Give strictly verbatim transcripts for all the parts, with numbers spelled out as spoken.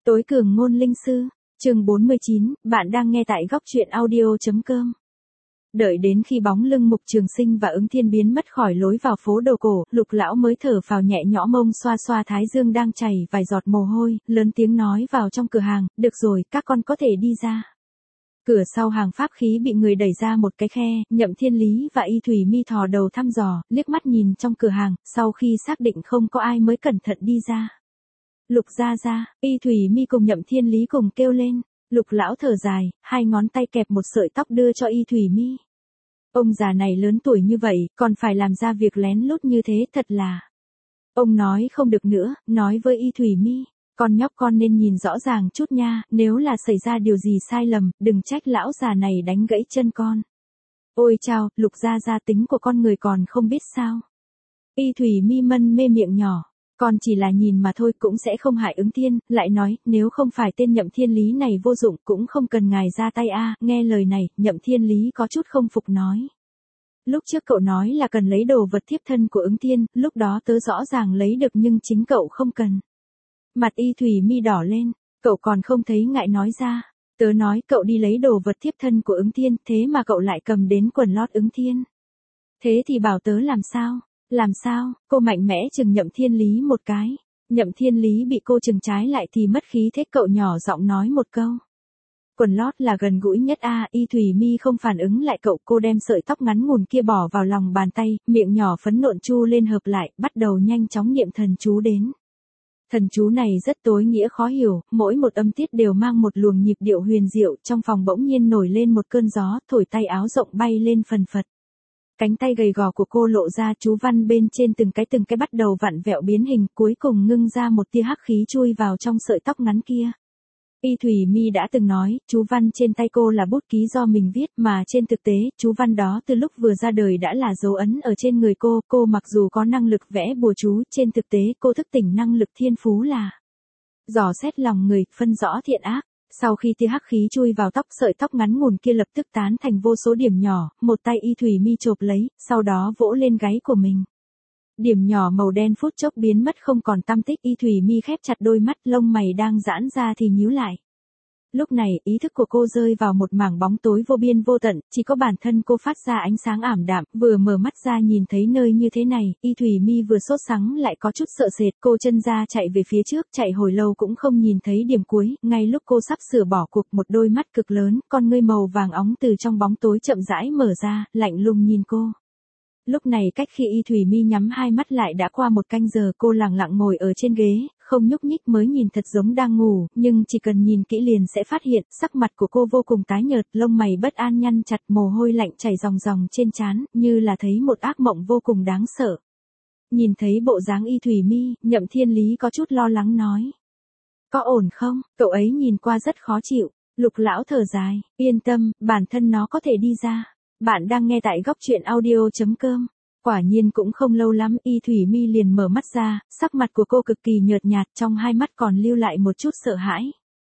Tối cường ngôn linh sư, chương bốn mươi chín, bạn đang nghe tại góc truyện audio.com. Đợi đến khi bóng lưng Mục Trường Sinh và Ứng Thiên biến mất khỏi lối vào phố đồ cổ, Lục lão mới thở phào nhẹ nhõm, mông xoa xoa thái dương đang chảy vài giọt mồ hôi, lớn tiếng nói vào trong cửa hàng, được rồi, các con có thể đi ra. Cửa sau hàng pháp khí bị người đẩy ra một cái khe, Nhậm Thiên Lý và Y Thủy Mi thò đầu thăm dò, liếc mắt nhìn trong cửa hàng, sau khi xác định không có ai mới cẩn thận đi ra. Lục gia gia, Y Thủy Mi cùng Nhậm Thiên Lý cùng kêu lên. Lục lão thở dài, hai ngón tay kẹp một sợi tóc đưa cho Y Thủy Mi. Ông già này lớn tuổi như vậy, còn phải làm ra việc lén lút như thế, thật là. Ông nói không được nữa, nói với Y Thủy Mi, con nhóc con nên nhìn rõ ràng chút nha, nếu là xảy ra điều gì sai lầm, đừng trách lão già này đánh gãy chân con. Ôi chao, Lục gia gia, tính của con người còn không biết sao. Y Thủy Mi mân mê miệng nhỏ. Con chỉ là nhìn mà thôi, cũng sẽ không hại Ứng Thiên, lại nói, nếu không phải tên Nhậm Thiên Lý này vô dụng cũng không cần ngài ra tay a. Nghe lời này, Nhậm Thiên Lý có chút không phục nói. Lúc trước cậu nói là cần lấy đồ vật thiếp thân của Ứng Thiên, lúc đó tớ rõ ràng lấy được nhưng chính cậu không cần. Mặt Y Thủy Mi đỏ lên, cậu còn không thấy ngại nói ra. Tớ nói cậu đi lấy đồ vật thiếp thân của Ứng Thiên, thế mà cậu lại cầm đến quần lót Ứng Thiên. Thế thì bảo tớ làm sao? Làm sao? Cô mạnh mẽ chừng Nhậm Thiên Lý một cái. Nhậm Thiên Lý bị cô chừng trái lại thì mất khí thế, cậu nhỏ giọng nói một câu. Quần lót là gần gũi nhất a. À, Y Thủy Mi không phản ứng lại cậu, cô đem sợi tóc ngắn ngủn kia bỏ vào lòng bàn tay, miệng nhỏ phấn nộn chu lên hợp lại, bắt đầu nhanh chóng niệm thần chú đến. Thần chú này rất tối nghĩa khó hiểu, mỗi một âm tiết đều mang một luồng nhịp điệu huyền diệu, trong phòng bỗng nhiên nổi lên một cơn gió, thổi tay áo rộng bay lên phần phật. Cánh tay gầy gò của cô lộ ra, chú văn bên trên từng cái từng cái bắt đầu vặn vẹo biến hình, cuối cùng ngưng ra một tia hắc khí chui vào trong sợi tóc ngắn kia. Y Thủy Mi đã từng nói, chú văn trên tay cô là bút ký do mình viết, mà trên thực tế, chú văn đó từ lúc vừa ra đời đã là dấu ấn ở trên người cô. Cô mặc dù có năng lực vẽ bùa chú, trên thực tế cô thức tỉnh năng lực thiên phú là dò xét lòng người, phân rõ thiện ác. Sau khi tia hắc khí chui vào tóc, sợi tóc ngắn ngủn kia lập tức tán thành vô số điểm nhỏ, một tay Y Thủy Mi chộp lấy, sau đó vỗ lên gáy của mình. Điểm nhỏ màu đen phút chốc biến mất không còn tăm tích. Y Thủy Mi khép chặt đôi mắt, lông mày đang giãn ra thì nhíu lại. Lúc này, ý thức của cô rơi vào một mảng bóng tối vô biên vô tận, chỉ có bản thân cô phát ra ánh sáng ảm đạm, vừa mở mắt ra nhìn thấy nơi như thế này, Y Thủy Mi vừa sốt sắng lại có chút sợ sệt, cô chân ra chạy về phía trước, chạy hồi lâu cũng không nhìn thấy điểm cuối, ngay lúc cô sắp sửa bỏ cuộc, một đôi mắt cực lớn, con ngươi màu vàng óng từ trong bóng tối chậm rãi mở ra, lạnh lùng nhìn cô. Lúc này cách khi Y Thủy Mi nhắm hai mắt lại đã qua một canh giờ, cô lặng lặng ngồi ở trên ghế, không nhúc nhích, mới nhìn thật giống đang ngủ, nhưng chỉ cần nhìn kỹ liền sẽ phát hiện, sắc mặt của cô vô cùng tái nhợt, lông mày bất an nhăn chặt, mồ hôi lạnh chảy ròng ròng trên trán, như là thấy một ác mộng vô cùng đáng sợ. Nhìn thấy bộ dáng Y Thủy Mi, Nhậm Thiên Lý có chút lo lắng nói. Có ổn không? Cậu ấy nhìn qua rất khó chịu. Lục lão thở dài, yên tâm, bản thân nó có thể đi ra. Bạn đang nghe tại góc truyện audio.com. Quả nhiên cũng không lâu lắm, Y Thủy Mi liền mở mắt ra, sắc mặt của cô cực kỳ nhợt nhạt, trong hai mắt còn lưu lại một chút sợ hãi.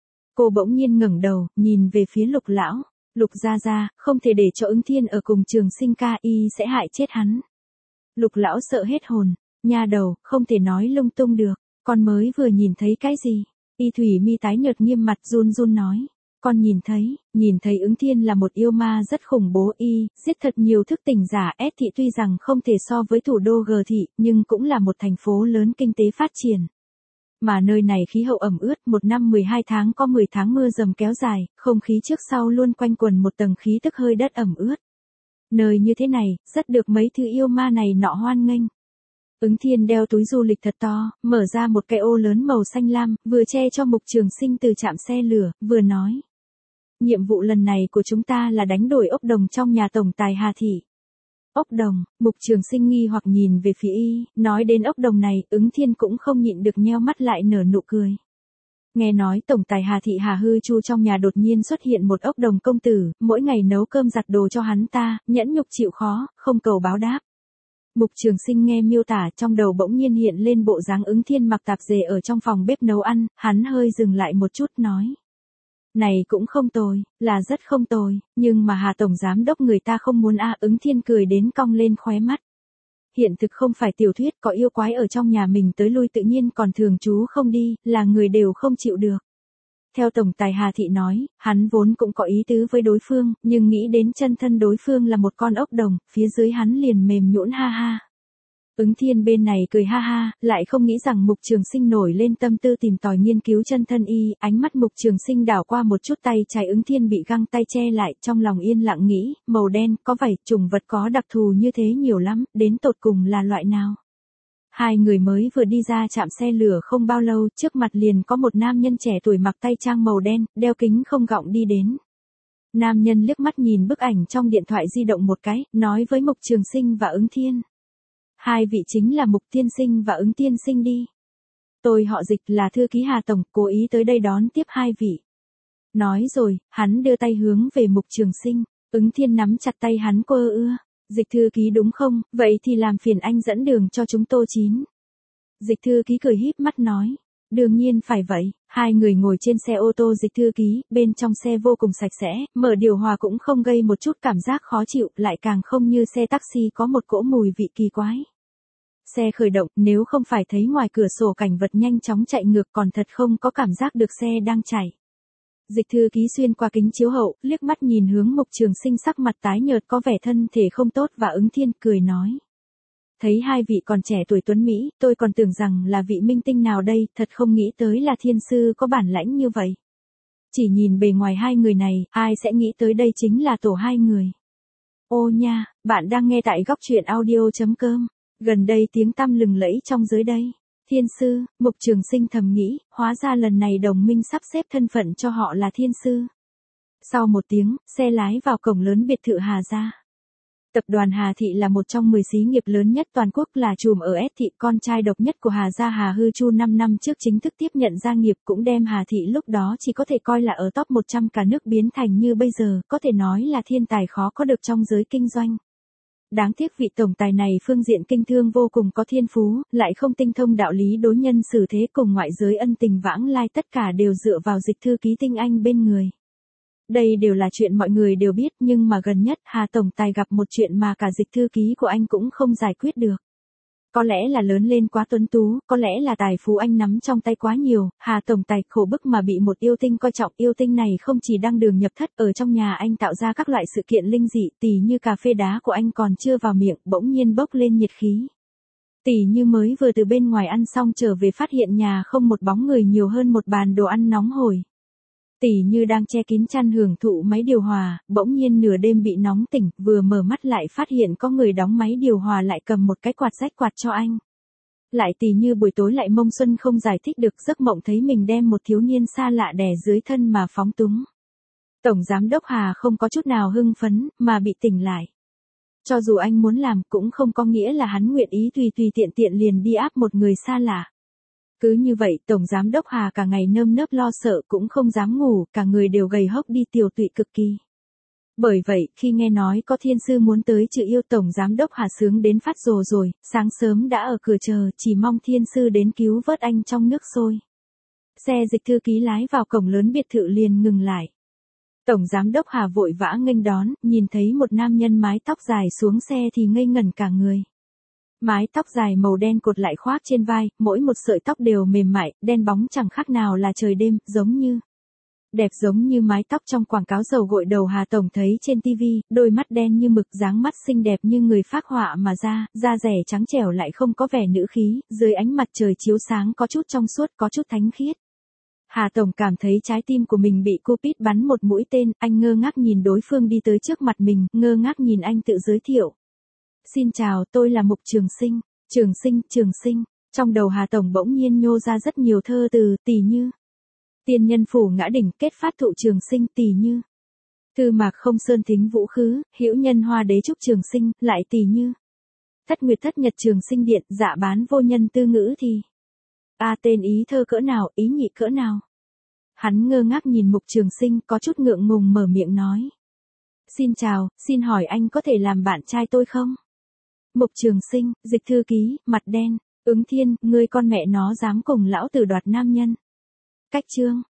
Cô bỗng nhiên ngẩng đầu, nhìn về phía Lục lão. Lục gia gia, không thể để cho Ứng Thiên ở cùng Trường Sinh ca, y sẽ hại chết hắn. Lục lão sợ hết hồn, nha đầu, không thể nói lung tung được, con mới vừa nhìn thấy cái gì? Y Thủy Mi tái nhợt nghiêm mặt run run nói. Con nhìn thấy, nhìn thấy Ứng Thiên là một yêu ma rất khủng bố, y giết thật nhiều thức tỉnh giả. S thị tuy rằng không thể so với thủ đô G thị, nhưng cũng là một thành phố lớn kinh tế phát triển. Mà nơi này khí hậu ẩm ướt, một năm mười hai tháng có mười tháng mưa dầm kéo dài, không khí trước sau luôn quanh quẩn một tầng khí tức hơi đất ẩm ướt. Nơi như thế này, rất được mấy thứ yêu ma này nọ hoan nghênh. Ứng Thiên đeo túi du lịch thật to, mở ra một cái ô lớn màu xanh lam, vừa che cho Mục Trường Sinh từ trạm xe lửa, vừa nói. Nhiệm vụ lần này của chúng ta là đánh đổi ốc đồng trong nhà tổng tài Hà Thị. Ốc đồng? Mục Trường Sinh nghi hoặc nhìn về phía y, nói đến ốc đồng này, Ứng Thiên cũng không nhịn được nheo mắt lại nở nụ cười. Nghe nói tổng tài Hà Thị Hà Hư Chu trong nhà đột nhiên xuất hiện một ốc đồng công tử, mỗi ngày nấu cơm giặt đồ cho hắn ta, nhẫn nhục chịu khó, không cầu báo đáp. Mục Trường Sinh nghe miêu tả, trong đầu bỗng nhiên hiện lên bộ dáng Ứng Thiên mặc tạp dề ở trong phòng bếp nấu ăn, hắn hơi dừng lại một chút nói. Này cũng không tồi, là rất không tồi, nhưng mà Hà Tổng Giám Đốc người ta không muốn a. À, Ứng Thiên cười đến cong lên khóe mắt. Hiện thực không phải tiểu thuyết, có yêu quái ở trong nhà mình tới lui tự nhiên còn thường trú không đi, là người đều không chịu được. Theo tổng tài Hà Thị nói, hắn vốn cũng có ý tứ với đối phương, nhưng nghĩ đến chân thân đối phương là một con ốc đồng, phía dưới hắn liền mềm nhũn ha ha. Ứng Thiên bên này cười ha ha, lại không nghĩ rằng Mục Trường Sinh nổi lên tâm tư tìm tòi nghiên cứu chân thân y, ánh mắt Mục Trường Sinh đảo qua một chút tay trái Ứng Thiên bị găng tay che lại, trong lòng yên lặng nghĩ, màu đen, có vảy, trùng vật có đặc thù như thế nhiều lắm, đến tột cùng là loại nào. Hai người mới vừa đi ra trạm xe lửa không bao lâu, trước mặt liền có một nam nhân trẻ tuổi mặc tay trang màu đen, đeo kính không gọng đi đến. Nam nhân liếc mắt nhìn bức ảnh trong điện thoại di động một cái, nói với Mục Trường Sinh và Ứng Thiên. Hai vị chính là Mục tiên sinh và Ứng tiên sinh đi. Tôi họ Dịch, là thư ký Hà Tổng, cố ý tới đây đón tiếp hai vị. Nói rồi, hắn đưa tay hướng về Mục Trường Sinh, Ứng Thiên nắm chặt tay hắn quơ ưa. Dịch thư ký đúng không, vậy thì làm phiền anh dẫn đường cho chúng tôi chín. Dịch thư ký cười híp mắt nói. Đương nhiên phải vậy, hai người ngồi trên xe ô tô Dịch thư ký, bên trong xe vô cùng sạch sẽ, mở điều hòa cũng không gây một chút cảm giác khó chịu, lại càng không như xe taxi có một cỗ mùi vị kỳ quái. Xe khởi động, nếu không phải thấy ngoài cửa sổ cảnh vật nhanh chóng chạy ngược còn thật không có cảm giác được xe đang chạy. Dịch thư ký xuyên qua kính chiếu hậu, liếc mắt nhìn hướng Mục Trường Sinh sắc mặt tái nhợt có vẻ thân thể không tốt và Ứng Thiên cười nói. Thấy hai vị còn trẻ tuổi tuấn Mỹ, tôi còn tưởng rằng là vị minh tinh nào đây, thật không nghĩ tới là thiên sư có bản lãnh như vậy. Chỉ nhìn bề ngoài hai người này, ai sẽ nghĩ tới đây chính là tổ hai người. Ô nha, bạn đang nghe tại góc truyện audio chấm com. Gần đây tiếng tăm lừng lẫy trong giới đây. Thiên sư, Mục Trường Sinh thầm nghĩ, hóa ra lần này đồng minh sắp xếp thân phận cho họ là thiên sư. Sau một tiếng, xe lái vào cổng lớn biệt thự Hà gia. Tập đoàn Hà Thị là một trong mười xí nghiệp lớn nhất toàn quốc, là trùm ở S Thị, con trai độc nhất của Hà gia Hà Hư Chu năm năm trước chính thức tiếp nhận gia nghiệp, cũng đem Hà Thị lúc đó chỉ có thể coi là ở top một trăm cả nước biến thành như bây giờ, có thể nói là thiên tài khó có được trong giới kinh doanh. Đáng tiếc vị tổng tài này phương diện kinh thương vô cùng có thiên phú, lại không tinh thông đạo lý đối nhân xử thế cùng ngoại giới ân tình vãng lai, tất cả đều dựa vào Dịch thư ký tinh anh bên người. Đây đều là chuyện mọi người đều biết, nhưng mà gần nhất Hà tổng tài gặp một chuyện mà cả Dịch thư ký của anh cũng không giải quyết được. Có lẽ là lớn lên quá tuấn tú, có lẽ là tài phú anh nắm trong tay quá nhiều, Hà tổng tài khổ bức mà bị một yêu tinh coi trọng, yêu tinh này không chỉ đăng đường nhập thất, ở trong nhà anh tạo ra các loại sự kiện linh dị, tỉ như cà phê đá của anh còn chưa vào miệng, bỗng nhiên bốc lên nhiệt khí. Tỉ như mới vừa từ bên ngoài ăn xong trở về phát hiện nhà không một bóng người, nhiều hơn một bàn đồ ăn nóng hổi. Tỉ như đang che kín chăn hưởng thụ máy điều hòa, bỗng nhiên nửa đêm bị nóng tỉnh, vừa mở mắt lại phát hiện có người đóng máy điều hòa lại cầm một cái quạt rách quạt cho anh. Lại tỉ như buổi tối lại mông xuân không giải thích được giấc mộng thấy mình đem một thiếu niên xa lạ đè dưới thân mà phóng túng. Tổng giám đốc Hà không có chút nào hưng phấn, mà bị tỉnh lại. Cho dù anh muốn làm cũng không có nghĩa là hắn nguyện ý tùy tùy tiện tiện liền đi áp một người xa lạ. Cứ như vậy, Tổng Giám đốc Hà cả ngày nơm nớp lo sợ cũng không dám ngủ, cả người đều gầy hốc đi, tiều tụy cực kỳ. Bởi vậy, khi nghe nói có thiên sư muốn tới trừ yêu, Tổng Giám đốc Hà sướng đến phát rồ rồi, sáng sớm đã ở cửa chờ, chỉ mong thiên sư đến cứu vớt anh trong nước sôi. Xe Dịch thư ký lái vào cổng lớn biệt thự liền ngừng lại. Tổng Giám đốc Hà vội vã nghênh đón, nhìn thấy một nam nhân mái tóc dài xuống xe thì ngây ngẩn cả người. Mái tóc dài màu đen cột lại khoác trên vai, mỗi một sợi tóc đều mềm mại, đen bóng chẳng khác nào là trời đêm, giống như đẹp giống như mái tóc trong quảng cáo dầu gội đầu Hà tổng thấy trên tivi, đôi mắt đen như mực, dáng mắt xinh đẹp như người phác họa mà ra, da rẻ trắng trẻo lại không có vẻ nữ khí, dưới ánh mặt trời chiếu sáng có chút trong suốt, có chút thánh khiết. Hà tổng cảm thấy trái tim của mình bị Cupid bắn một mũi tên, anh ngơ ngác nhìn đối phương đi tới trước mặt mình, ngơ ngác nhìn anh tự giới thiệu. Xin chào, tôi là Mục Trường Sinh. Trường Sinh, Trường Sinh. Trong đầu Hà tổng bỗng nhiên nhô ra rất nhiều thơ từ, tỉ như tiên nhân phủ ngã đỉnh, kết phát thụ Trường Sinh, tỉ như thư mạc không sơn thính vũ khứ, hữu nhân hoa đế trúc Trường Sinh, lại tỉ như thất nguyệt thất nhật Trường Sinh điện, dạ bán vô nhân tư ngữ thì a tên ý thơ cỡ nào, ý nhị cỡ nào. Hắn ngơ ngác nhìn Mục Trường Sinh, có chút ngượng ngùng mở miệng nói. Xin chào, xin hỏi anh có thể làm bạn trai tôi không? Mục Trường Sinh, Dịch thư ký, mặt đen, Ứng Thiên, ngươi con mẹ nó dám cùng lão tử đoạt nam nhân. Cách chương,